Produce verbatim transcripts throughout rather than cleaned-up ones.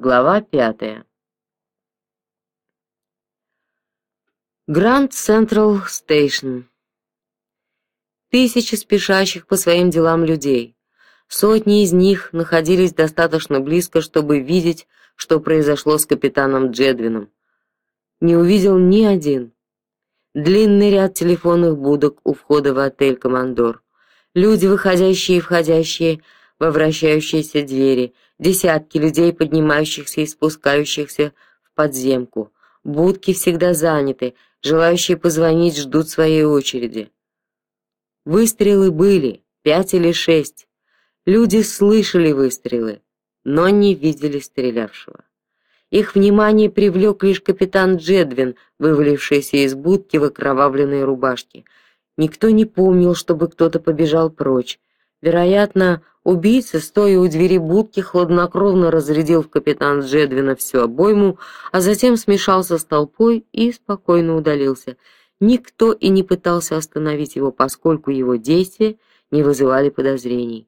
Глава пятая. Гранд Централ Стейшн. Тысячи спешащих по своим делам людей. Сотни из них находились достаточно близко, чтобы видеть, что произошло с капитаном Джедвином. Не увидел ни один. Длинный ряд телефонных будок у входа в отель «Командор». Люди, выходящие и входящие во вращающиеся двери, десятки людей, поднимающихся и спускающихся в подземку. Будки всегда заняты, желающие позвонить ждут своей очереди. Выстрелы были, пять или шесть. Люди слышали выстрелы, но не видели стрелявшего. Их внимание привлек лишь капитан Джедвин, вывалившийся из будки в окровавленной рубашке. Никто не помнил, чтобы кто-то побежал прочь. Вероятно, убийца, стоя у двери будки, хладнокровно разрядил в капитана Джедвина всю обойму, а затем смешался с толпой и спокойно удалился. Никто и не пытался остановить его, поскольку его действия не вызывали подозрений.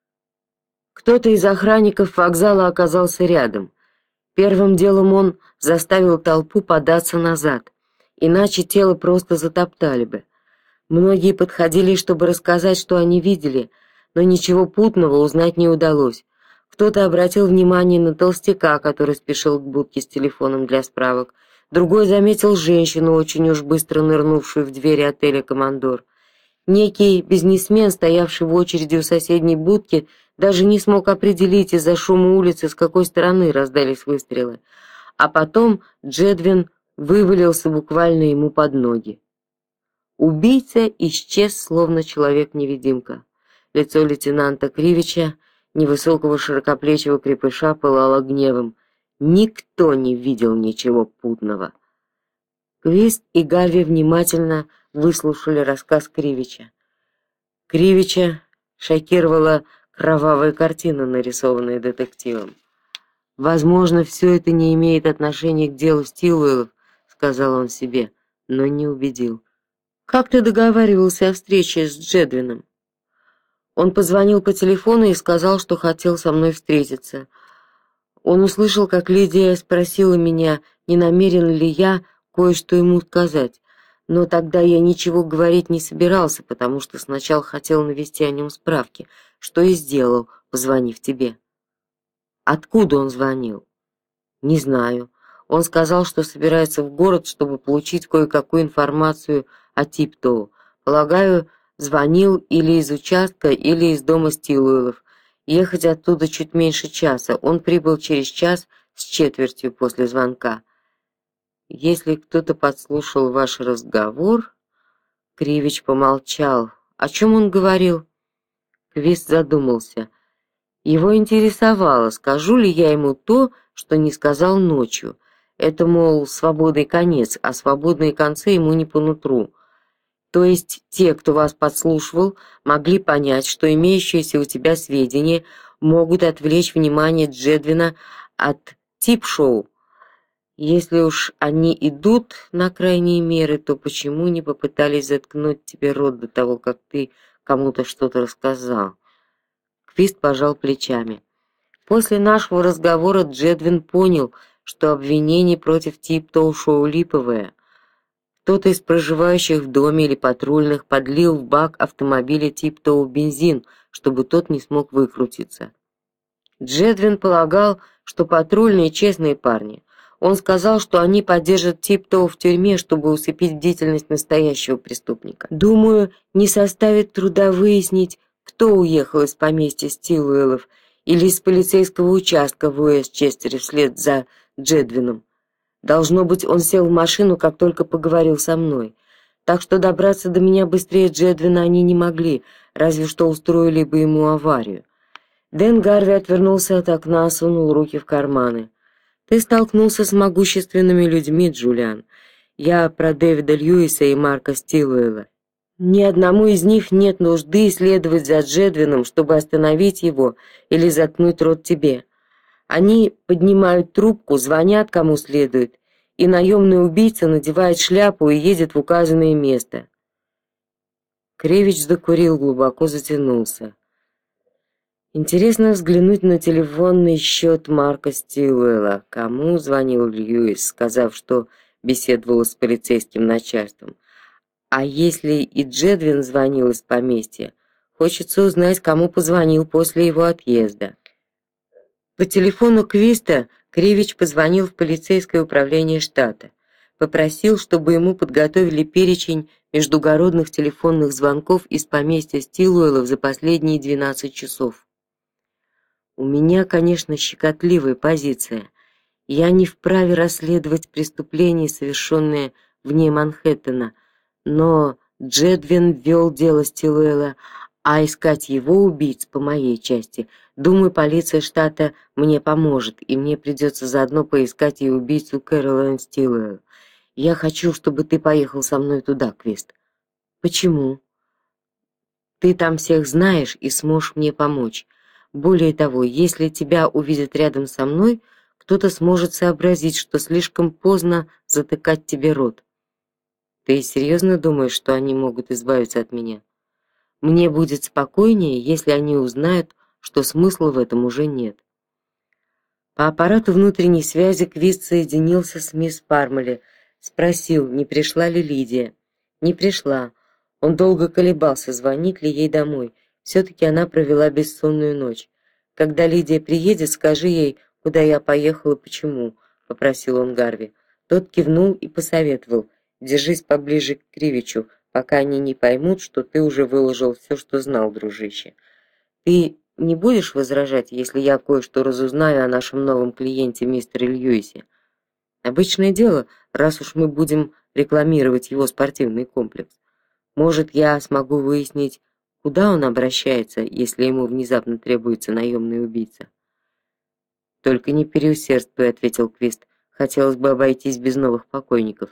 Кто-то из охранников вокзала оказался рядом. Первым делом он заставил толпу податься назад, иначе тело просто затоптали бы. Многие подходили, чтобы рассказать, что они видели, но ничего путного узнать не удалось. Кто-то обратил внимание на толстяка, который спешил к будке с телефоном для справок. Другой заметил женщину, очень уж быстро нырнувшую в двери отеля «Командор». Некий бизнесмен, стоявший в очереди у соседней будки, даже не смог определить из-за шума улицы, с какой стороны раздались выстрелы. А потом Джедвин вывалился буквально ему под ноги. Убийца исчез, словно человек-невидимка. Лицо лейтенанта Кривича, невысокого широкоплечего крепыша, пылало гневом. Никто не видел ничего путного. Квист и Гарви внимательно выслушали рассказ Кривича. Кривича шокировала кровавая картина, нарисованная детективом. Возможно, все это не имеет отношения к делу Стилуэллов, сказал он себе, но не убедил. Как ты договаривался о встрече с Джедвином? Он позвонил по телефону и сказал, что хотел со мной встретиться. Он услышал, как Лидия спросила меня, не намерен ли я кое-что ему сказать. Но тогда я ничего говорить не собирался, потому что сначала хотел навести о нем справки, что и сделал, позвонив тебе. Откуда он звонил? Не знаю. Он сказал, что собирается в город, чтобы получить кое-какую информацию о Типтоу. Полагаю, звонил или из участка, или из дома Стилуэллов. Ехать оттуда чуть меньше часа. Он прибыл через час с четвертью после звонка. Если кто-то подслушал ваш разговор, Кривич помолчал. О чем он говорил? Квист задумался. Его интересовало, скажу ли я ему то, что не сказал ночью. Это, мол, свободный конец, а свободные концы ему не по нутру. То есть те, кто вас подслушивал, могли понять, что имеющиеся у тебя сведения могут отвлечь внимание Джедвина от тип-шоу. Если уж они идут на крайние меры, то почему не попытались заткнуть тебе рот до того, как ты кому-то что-то рассказал? Квист пожал плечами. После нашего разговора Джедвин понял, что обвинение против Типтоу-шоу липовое. Кто-то из проживающих в доме или патрульных подлил в бак автомобиля Типтоу бензин, чтобы тот не смог выкрутиться. Джедвин полагал, что патрульные честные парни. Он сказал, что они поддержат Типтоу в тюрьме, чтобы усыпить бдительность настоящего преступника. Думаю, не составит труда выяснить, кто уехал из поместья Стилуэллов или из полицейского участка в Уэстчестере вслед за Джедвином. Должно быть, он сел в машину, как только поговорил со мной. Так что добраться до меня быстрее Джедвина они не могли, разве что устроили бы ему аварию. Дэн Гарви отвернулся от окна, сунул руки в карманы. Ты столкнулся с могущественными людьми, Джулиан. Я про Дэвида Льюиса и Марка Стилуэлла. Ни одному из них нет нужды следовать за Джедвином, чтобы остановить его или заткнуть рот тебе. Они поднимают трубку, звонят кому следует, и наемный убийца надевает шляпу и едет в указанное место. Кривич закурил, глубоко затянулся. Интересно взглянуть на телефонный счет Марка Стилуэлла. Кому звонил Льюис, сказав, что беседовал с полицейским начальством? А если и Джедвин звонил из поместья, хочется узнать, кому позвонил после его отъезда. По телефону Квиста Кривич позвонил в полицейское управление штата, попросил, чтобы ему подготовили перечень междугородных телефонных звонков из поместья Стилуэллов за последние двенадцать часов. У меня, конечно, щекотливая позиция. Я не вправе расследовать преступления, совершенные вне Манхэттена, но Джедвин вел дело Стилуэлла, а искать его убийц по моей части, думаю, полиция штата мне поможет, и мне придется заодно поискать и убийцу Кэролайн Стилуэлл. Я хочу, чтобы ты поехал со мной туда, Квист. Почему? Ты там всех знаешь и сможешь мне помочь. Более того, если тебя увидят рядом со мной, кто-то сможет сообразить, что слишком поздно затыкать тебе рот. Ты серьезно думаешь, что они могут избавиться от меня? Мне будет спокойнее, если они узнают, что смысла в этом уже нет. По аппарату внутренней связи Квист соединился с мисс Пармали, спросил, не пришла ли Лидия. Не пришла. Он долго колебался, звонить ли ей домой. все таки она провела бессонную ночь. Когда Лидия приедет, скажи ей, куда я поехал и почему, попросил он Гарви. Тот кивнул и посоветовал: держись поближе к Кривичу, пока они не поймут, что ты уже выложил все, что знал, дружище. Ты не будешь возражать, если я кое-что разузнаю о нашем новом клиенте мистере Льюисе? Обычное дело, раз уж мы будем рекламировать его спортивный комплекс. Может, я смогу выяснить, куда он обращается, если ему внезапно требуется наемный убийца. Только не переусердствуй, ответил Квист. Хотелось бы обойтись без новых покойников.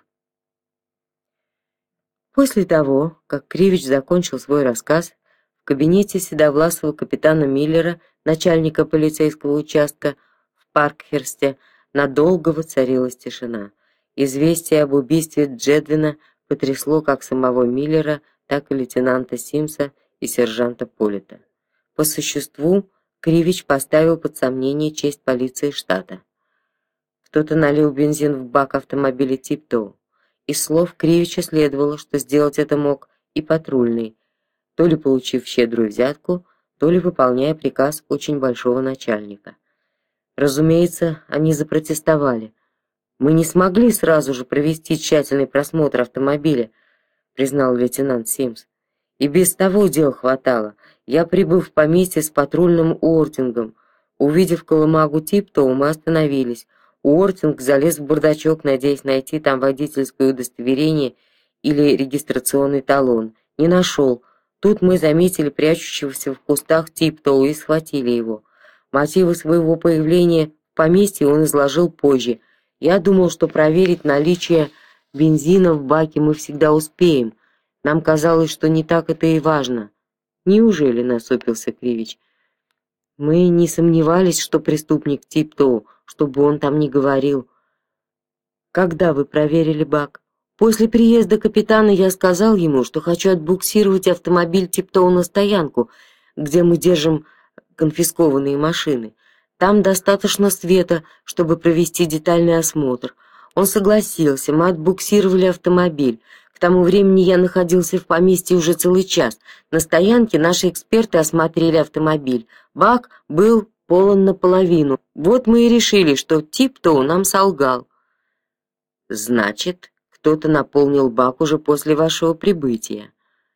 После того, как Кривич закончил свой рассказ, в кабинете седовласого капитана Миллера, начальника полицейского участка в Паркхерсте, надолго воцарилась тишина. Известие об убийстве Джедвина потрясло как самого Миллера, так и лейтенанта Симса и сержанта Полита. По существу, Кривич поставил под сомнение честь полиции штата. Кто-то налил бензин в бак автомобиля Типтоу. Из слов Кривича следовало, что сделать это мог и патрульный, то ли получив щедрую взятку, то ли выполняя приказ очень большого начальника. Разумеется, они запротестовали. Мы не смогли сразу же провести тщательный просмотр автомобиля, признал лейтенант Симс. И без того дел хватало. Я прибыл в поместье с патрульным Уортингом. Увидев колымагу Типтоу, мы остановились. Уортинг залез в бардачок, надеясь найти там водительское удостоверение или регистрационный талон. Не нашел. Тут мы заметили прячущегося в кустах Типтоу и схватили его. Мотивы своего появления в поместье он изложил позже. Я думал, что проверить наличие бензина в баке мы всегда успеем. Нам казалось, что не так это и важно. Неужели, насупился Кривич? Мы не сомневались, что преступник Типтоу, чтобы он там не говорил. Когда вы проверили бак? После приезда капитана я сказал ему, что хочу отбуксировать автомобиль Типтоу на стоянку, где мы держим конфискованные машины. Там достаточно света, чтобы провести детальный осмотр. Он согласился, мы отбуксировали автомобиль. К тому времени я находился в поместье уже целый час. На стоянке наши эксперты осмотрели автомобиль. Бак был полон наполовину. Вот мы и решили, что Типтоу нам солгал. Значит, кто-то наполнил бак уже после вашего прибытия.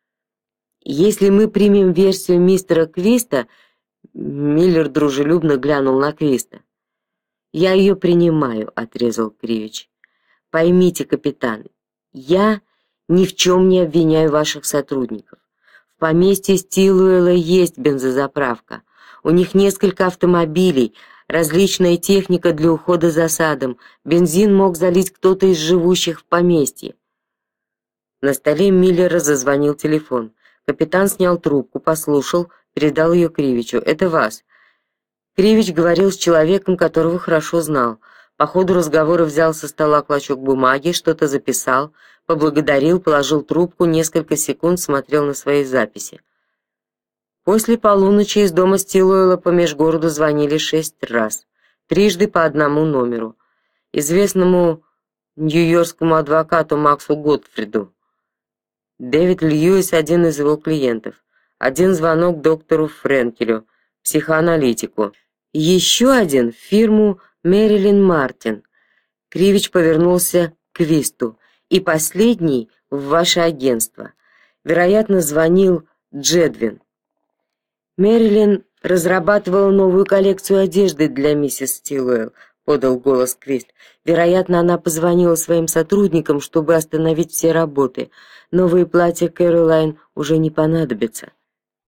Если мы примем версию мистера Квиста, Миллер дружелюбно глянул на Квиста. Я ее принимаю, отрезал Кривич. Поймите, капитан, я ни в чем не обвиняю ваших сотрудников. В поместье Стилуэлла есть бензозаправка. У них несколько автомобилей, различная техника для ухода за садом. Бензин мог залить кто-то из живущих в поместье. На столе Миллера зазвонил телефон. Капитан снял трубку, послушал, передал ее Кривичу. Это вас. Кривич говорил с человеком, которого хорошо знал. По ходу разговора взял со стола клочок бумаги, что-то записал, поблагодарил, положил трубку, несколько секунд смотрел на свои записи. После полуночи из дома Стилуэлла по межгороду звонили шесть раз, трижды по одному номеру. Известному нью-йоркскому адвокату Максу Готфриду. Дэвид Льюис один из его клиентов. Один звонок доктору Френкелю, психоаналитику. Еще один в фирму Мэрилин Мартин. Кривич повернулся к Висту. И последний в ваше агентство. Вероятно, звонил Джедвин. Мэрилин разрабатывала новую коллекцию одежды для миссис Стилуэлл, подал голос Квист. Вероятно, она позвонила своим сотрудникам, чтобы остановить все работы. Новые платья Кэролайн уже не понадобятся.